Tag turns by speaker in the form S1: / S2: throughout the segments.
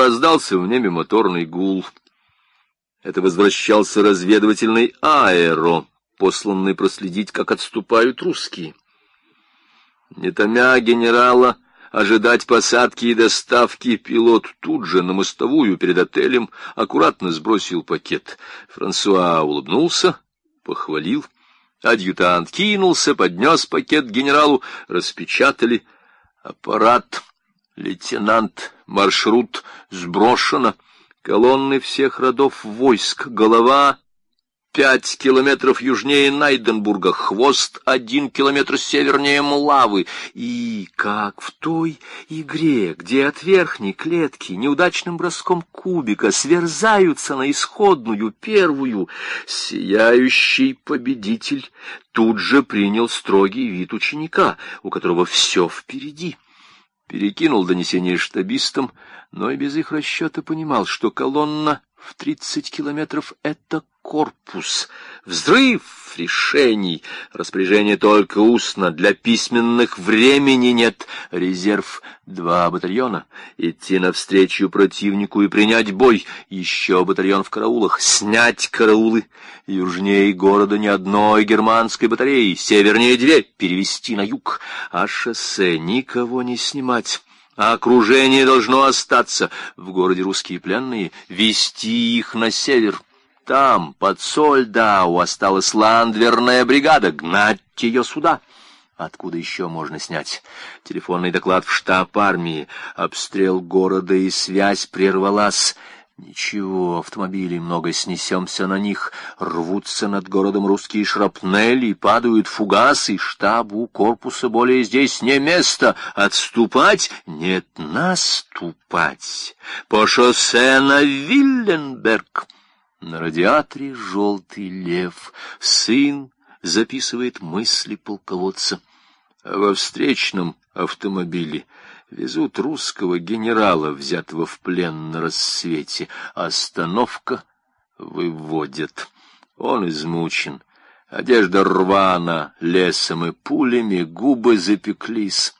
S1: раздался в небе моторный гул. Это возвращался разведывательный аэро, посланный проследить, как отступают русские. Не томя генерала ожидать посадки и доставки, пилот тут же на мостовую перед отелем аккуратно сбросил пакет. Франсуа улыбнулся, похвалил. Адъютант кинулся, поднес пакет генералу, распечатали. Аппарат, лейтенант, маршрут сброшено. Колонны всех родов войск, голова 5 километров южнее Найденбурга, хвост 1 километр севернее Млавы. И как в той игре, где от верхней клетки неудачным броском кубика сверзаются на исходную первую, сияющий победитель тут же принял строгий вид ученика, у которого все впереди. Перекинул донесение штабистам, но и без их расчета понимал, что колонна в 30 километров — это корпус. Взрыв решений. Распоряжение только устно. Для письменных времени нет. Резерв 2 батальона. Идти навстречу противнику и принять бой. Еще батальон в караулах. Снять караулы. Южнее города ни одной германской батареи. Севернее 2. Перевести на юг. А шоссе никого не снимать. А окружение должно остаться. В городе русские пленные. Вести их на север. Там, под Сольдау, осталась ландверная бригада. Гнать ее сюда. Откуда еще можно снять? Телефонный доклад в штаб армии. Обстрел города, и связь прервалась. Ничего, автомобилей много, снесемся на них. Рвутся над городом русские шрапнели, падают фугасы. Штабу корпуса более здесь не место. Отступать? Нет, наступать. По шоссе на Вилленберг. На радиаторе желтый лев. Сын записывает мысли полководца. А во встречном автомобиле везут русского генерала, взятого в плен на рассвете. Остановка, выводят. Он измучен. Одежда рвана лесом и пулями, губы запеклись.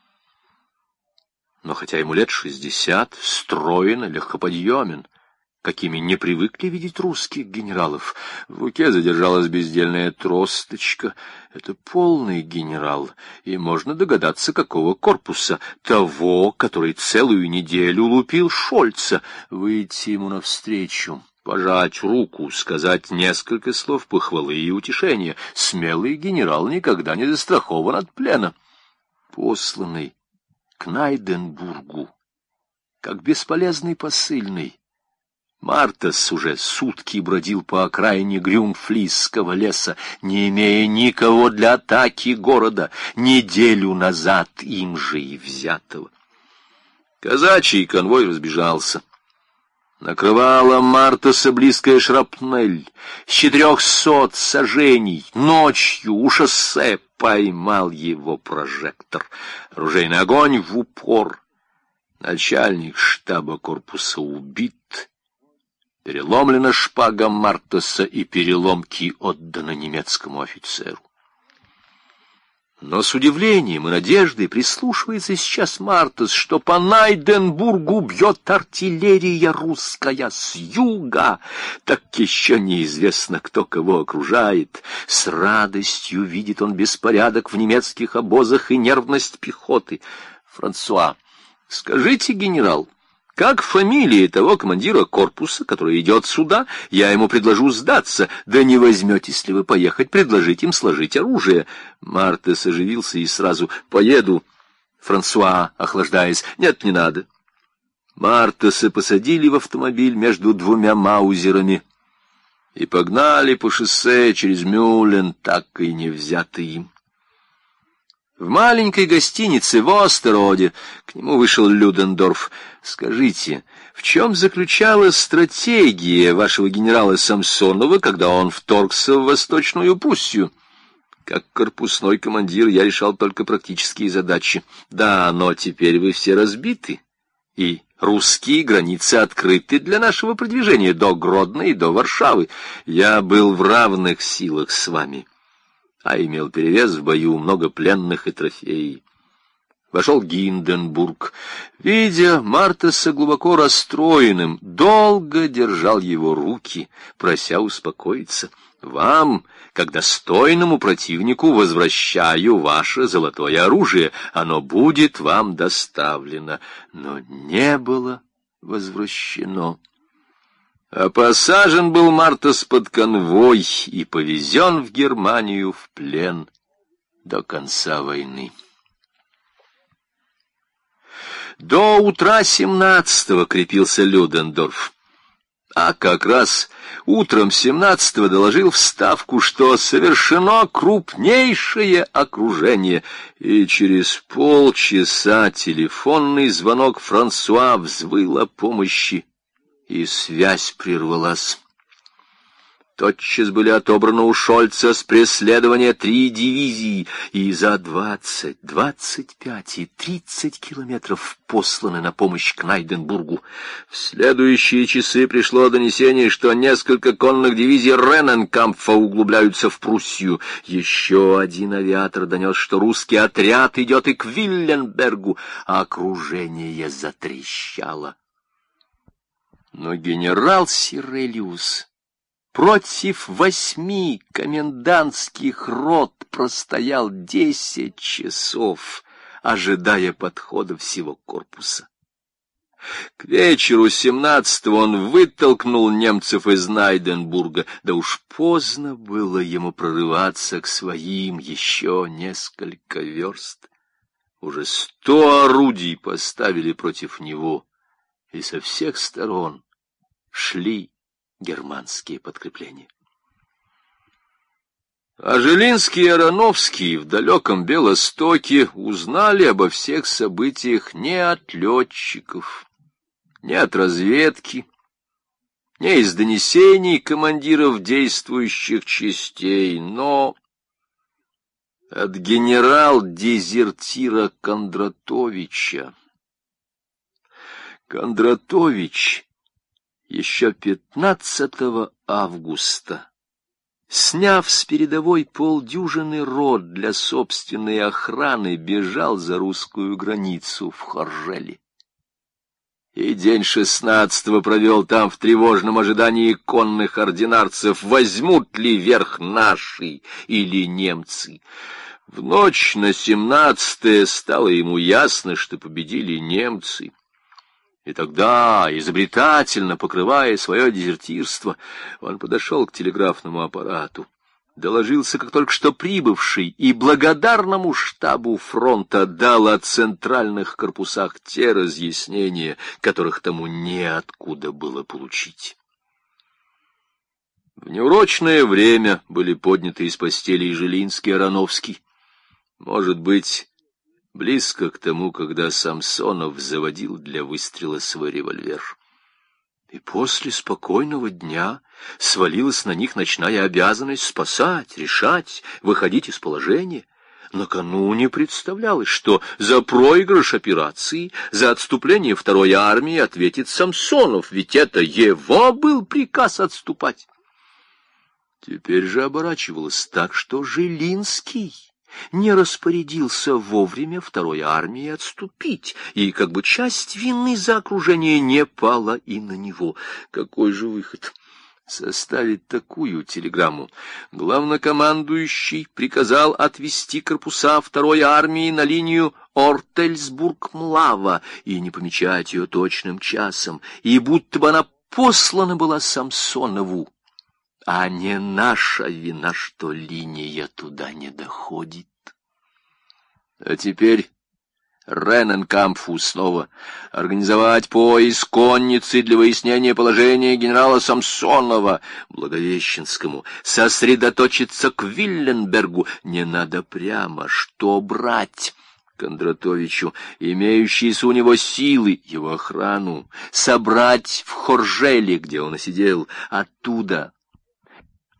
S1: Но хотя ему лет 60, строен, легкоподъемен, какими не привыкли видеть русских генералов. В руке задержалась бездельная тросточка. Это полный генерал, и можно догадаться, какого корпуса. Того, который целую неделю лупил Шольца. Выйти ему навстречу, пожать руку, сказать несколько слов похвалы и утешения. Смелый генерал никогда не застрахован от плена. Посланный к Найденбургу, как бесполезный посыльный, Мартас уже сутки бродил по окраине Грюмфлисского леса, не имея никого для атаки города, неделю назад им же и взятого. Казачий конвой разбежался. Накрывала Мартаса близкая шрапнель. С 400 сажений ночью у шоссе поймал его прожектор. Оружейный огонь в упор. Начальник штаба корпуса убит. Переломлена шпага Мартаса, и переломки отданы немецкому офицеру. Но с удивлением и надеждой прислушивается сейчас Мартас, что по Найденбургу бьет артиллерия русская с юга. Так еще неизвестно, кто кого окружает. С радостью видит он беспорядок в немецких обозах и нервность пехоты. Франсуа, скажите, генерал, как фамилия того командира корпуса, который идет сюда? Я ему предложу сдаться. Да не возьметесь ли вы поехать, предложить им сложить оружие? Мартес оживился и сразу: поеду. Франсуа, охлаждаясь: нет, не надо. Мартеса посадили в автомобиль между 2 маузерами и погнали по шоссе через Мюллен, так и не взятый им. В маленькой гостинице в Остероде к нему вышел Людендорф. Скажите, в чем заключалась стратегия вашего генерала Самсонова, когда он вторгся в Восточную Пруссию? Как корпусной командир я решал только практические задачи. Да, но теперь вы все разбиты, и русские границы открыты для нашего продвижения до Гродно и до Варшавы. Я был в равных силах с вами, а имел перевес в бою, много пленных и трофеев. вошел Гинденбург. Видя Мартеса глубоко расстроенным, долго держал его руки, прося успокоиться. «Вам, как достойному противнику, возвращаю ваше золотое оружие. Оно будет вам доставлено». Но не было возвращено. А посажен был Мартес под конвой и повезен в Германию в плен до конца войны. До утра 17-го крепился Людендорф, а как раз утром 17-го доложил в Ставку, что совершено крупнейшее окружение, и через полчаса телефонный звонок Франсуа взвыл о помощи, и связь прервалась. Тотчас были отобраны у Шольца с преследования 3 дивизии, и за 20, 25 и 30 километров посланы на помощь к Найденбургу. В следующие часы пришло донесение, что несколько конных дивизий Рененкампфа углубляются в Пруссию. Еще один авиатор донес, что русский отряд идет и к Вилленбергу, а окружение затрещало. Но генерал Сирелиус против 8 комендантских рот простоял 10 часов, ожидая подхода всего корпуса. К вечеру 17-го он вытолкнул немцев из Найденбурга, да уж поздно было ему прорываться к своим еще несколько верст. Уже 100 орудий поставили против него, и со всех сторон шли германские подкрепления. А Жилинский и Ароновский в далеком Белостоке узнали обо всех событиях не от летчиков, не от разведки, не из донесений командиров действующих частей, но от генерал-дезертира Кондратовича. Кондратович еще 15 августа, сняв с передовой 50 рот для собственной охраны, бежал за русскую границу в Хоржеле. И день 16-го провел там в тревожном ожидании конных ординарцев, возьмут ли верх наши или немцы. В ночь на 17-е стало ему ясно, что победили немцы. И тогда, изобретательно покрывая свое дезертирство, он подошел к телеграфному аппарату, доложился, как только что прибывший, и благодарному штабу фронта дал о центральных корпусах те разъяснения, которых тому неоткуда было получить. В неурочное время были подняты из постели и Жилинский, и Ароновский. Может быть, близко к тому, когда Самсонов заводил для выстрела свой револьвер. И после спокойного дня свалилась на них ночная обязанность спасать, решать, выходить из положения. Накануне представлялось, что за проигрыш операции, за отступление второй армии ответит Самсонов, ведь это его был приказ отступать. Теперь же оборачивалось так, что Жилинский не распорядился вовремя второй армии отступить, и как бы часть вины за окружение не пала и на него. Какой же выход? Составить такую телеграмму. Главнокомандующий приказал отвести корпуса второй армии на линию Ортельсбург-Млава и не помечать ее точным часом, и будто бы она послана была Самсонову. А не наша вина, что линия туда не доходит. А теперь Рененкампфу снова организовать поиск конницы для выяснения положения генерала Самсонова, Благовещенскому, сосредоточиться к Вилленбергу. Не надо прямо, что брать? Кондратовичу, имеющиеся у него силы, его охрану, собрать в Хоржеле, где он и сидел, оттуда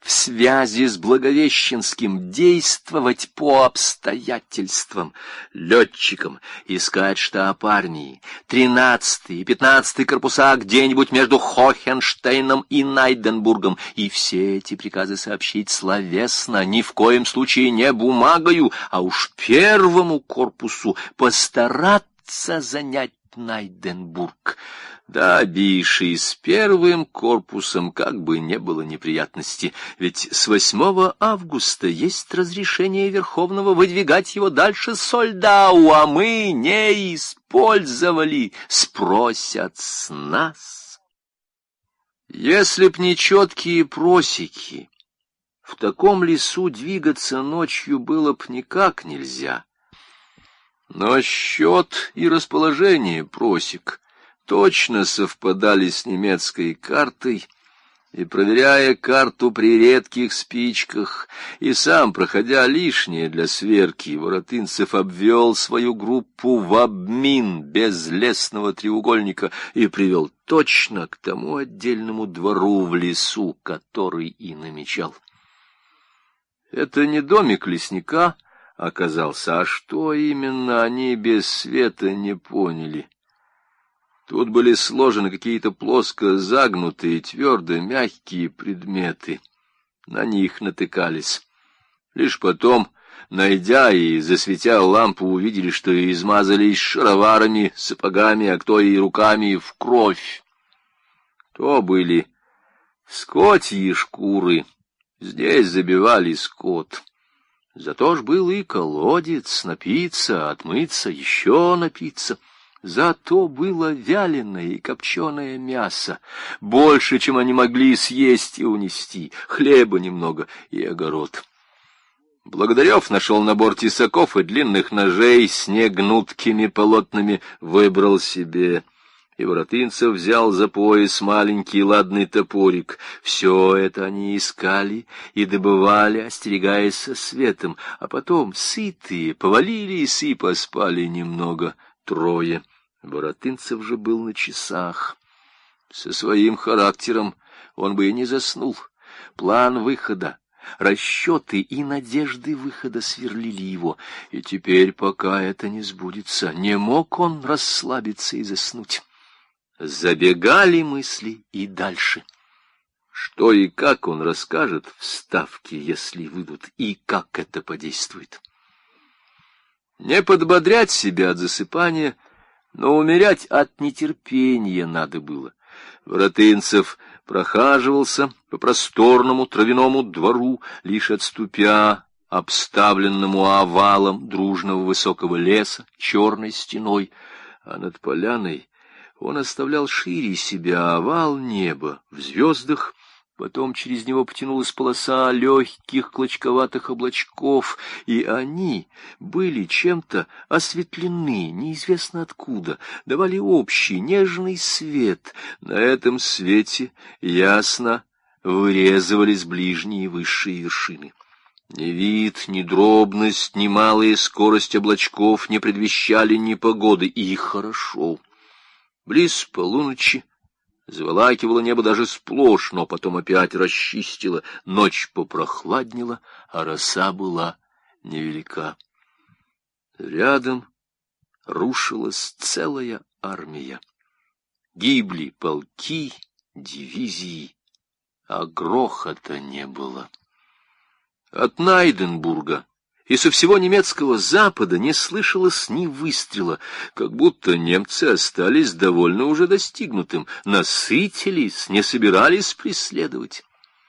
S1: в связи с Благовещенским действовать по обстоятельствам, летчикам искать штаб армии, 13-й и 15-й корпуса где-нибудь между Хохенштейном и Найденбургом, и все эти приказы сообщить словесно, ни в коем случае не бумагою, а уж первому корпусу постараться занять Найденбург. Да, Биши, с первым корпусом как бы не было неприятности, ведь с 8 августа есть разрешение Верховного выдвигать его дальше Сольдау, а мы не использовали, спросят с нас. Если б не четкие просеки, в таком лесу двигаться ночью было б никак нельзя. Но счет и расположение просек точно совпадали с немецкой картой, и, проверяя карту при редких спичках, и сам, проходя лишнее для сверки, Воротынцев обвел свою группу в обмин без лесного треугольника и привел точно к тому отдельному двору в лесу, который и намечал. Это не домик лесника оказался, а что именно, они без света не поняли. Тут были сложены какие-то плоско загнутые, твердо мягкие предметы. На них натыкались. Лишь потом, найдя и засветя лампу, увидели, что измазались шароварами, сапогами, а кто и руками в кровь. То были скотьи шкуры, здесь забивали скот. Зато ж был и колодец, напиться, отмыться, еще напиться. Зато было вяленое и копченое мясо, больше, чем они могли съесть и унести, хлеба немного и огород. Благодарев нашел набор тесаков и длинных ножей с негнуткими полотнами, выбрал себе. И Воротынцев взял за пояс маленький ладный топорик. Все это они искали и добывали, остерегаясь со светом, а потом, сытые, повалились и поспали немного, трое. Воротынцев же был на часах. Со своим характером он бы и не заснул. План выхода, расчеты и надежды выхода сверлили его, и теперь, пока это не сбудется, не мог он расслабиться и заснуть. Забегали мысли и дальше. Что и как он расскажет в Ставке, если выйдут, и как это подействует. Не подбодрять себя от засыпания, но умерять от нетерпения надо было. Воротынцев прохаживался по просторному травяному двору, лишь отступя обставленному овалом дружного высокого леса черной стеной, а над поляной он оставлял шире себя овал неба в звездах, потом через него потянулась полоса легких клочковатых облачков, и они были чем-то осветлены, неизвестно откуда, давали общий нежный свет. На этом свете ясно вырезывались ближние и высшие вершины. Ни вид, ни дробность, ни малая скорость облачков не предвещали непогоды, и хорошо. Близ полуночи заволакивало небо даже сплошь, но потом опять расчистило, ночь попрохладнела, а роса была невелика. Рядом рушилась целая армия. Гибли полки, дивизии, а грохота не было. От Найденбурга и со всего немецкого запада не слышалось ни выстрела, как будто немцы остались довольно уже достигнутым, насытились, не собирались преследовать.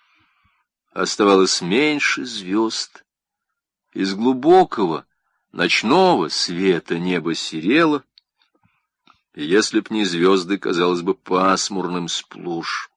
S1: Оставалось меньше звезд. Из глубокого ночного света небо серело, и если б не звезды, казалось бы пасмурным сплошь.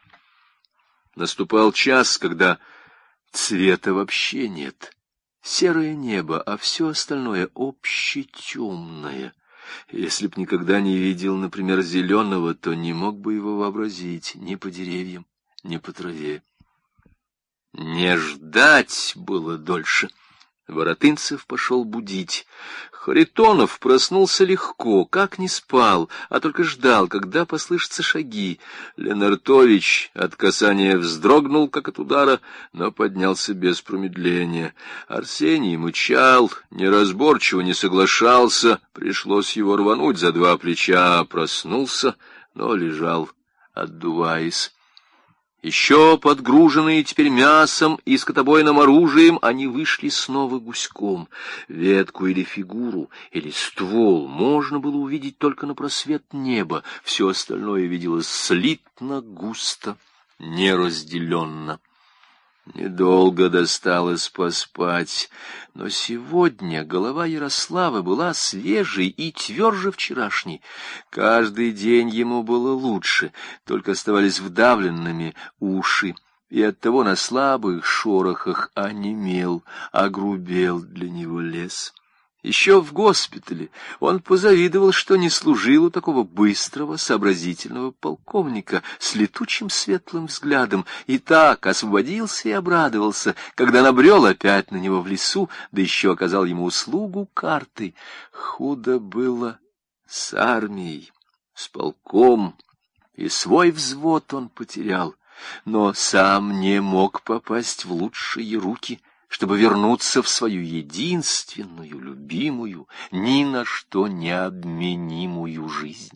S1: Наступал час, когда цвета вообще нет. Серое небо, а все остальное общетемное. Если б никогда не видел, например, зеленого, то не мог бы его вообразить ни по деревьям, ни по траве. Не ждать было дольше. Воротынцев пошел будить. Харитонов проснулся легко, как не спал, а только ждал, когда послышатся шаги. Ленартович от касания вздрогнул, как от удара, но поднялся без промедления. Арсений мычал, неразборчиво не соглашался, пришлось его рвануть за два плеча, проснулся, но лежал, отдуваясь. Еще подгруженные теперь мясом и скотобойным оружием, они вышли снова гуськом. Ветку или фигуру, или ствол можно было увидеть только на просвет неба. Все остальное виделось слитно, густо, неразделенно. Недолго досталось поспать, но сегодня голова Ярослава была свежей и тверже вчерашней. Каждый день ему было лучше, только оставались вдавленными уши, и оттого на слабых шорохах онемел, огрубел для него лес. Еще в госпитале он позавидовал, что не служил у такого быстрого, сообразительного полковника с летучим светлым взглядом, и так освободился и обрадовался, когда набрел опять на него в лесу, да еще оказал ему услугу картой. Худо было с армией, с полком, и свой взвод он потерял, но сам не мог попасть в лучшие руки, чтобы вернуться в свою единственную, любимую, ни на что не обменимую жизнь.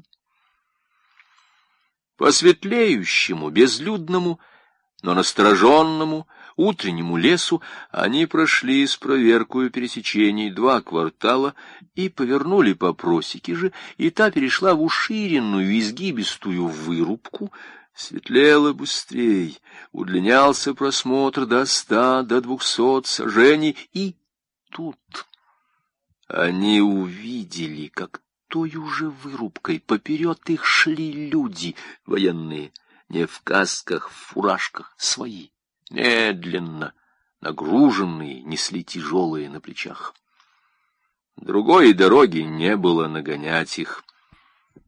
S1: По светлеющему, безлюдному, но настороженному утреннему лесу они прошли с проверкою пересечений 2 квартала и повернули по просеке же, и та перешла в уширенную, изгибистую вырубку. Светлело быстрей, удлинялся просмотр до 100, до 200 саженей, и тут они увидели, как той уже вырубкой поперед их шли люди военные, не в касках, в фуражках, свои, медленно, нагруженные, несли тяжелые на плечах. Другой дороги не было нагонять их.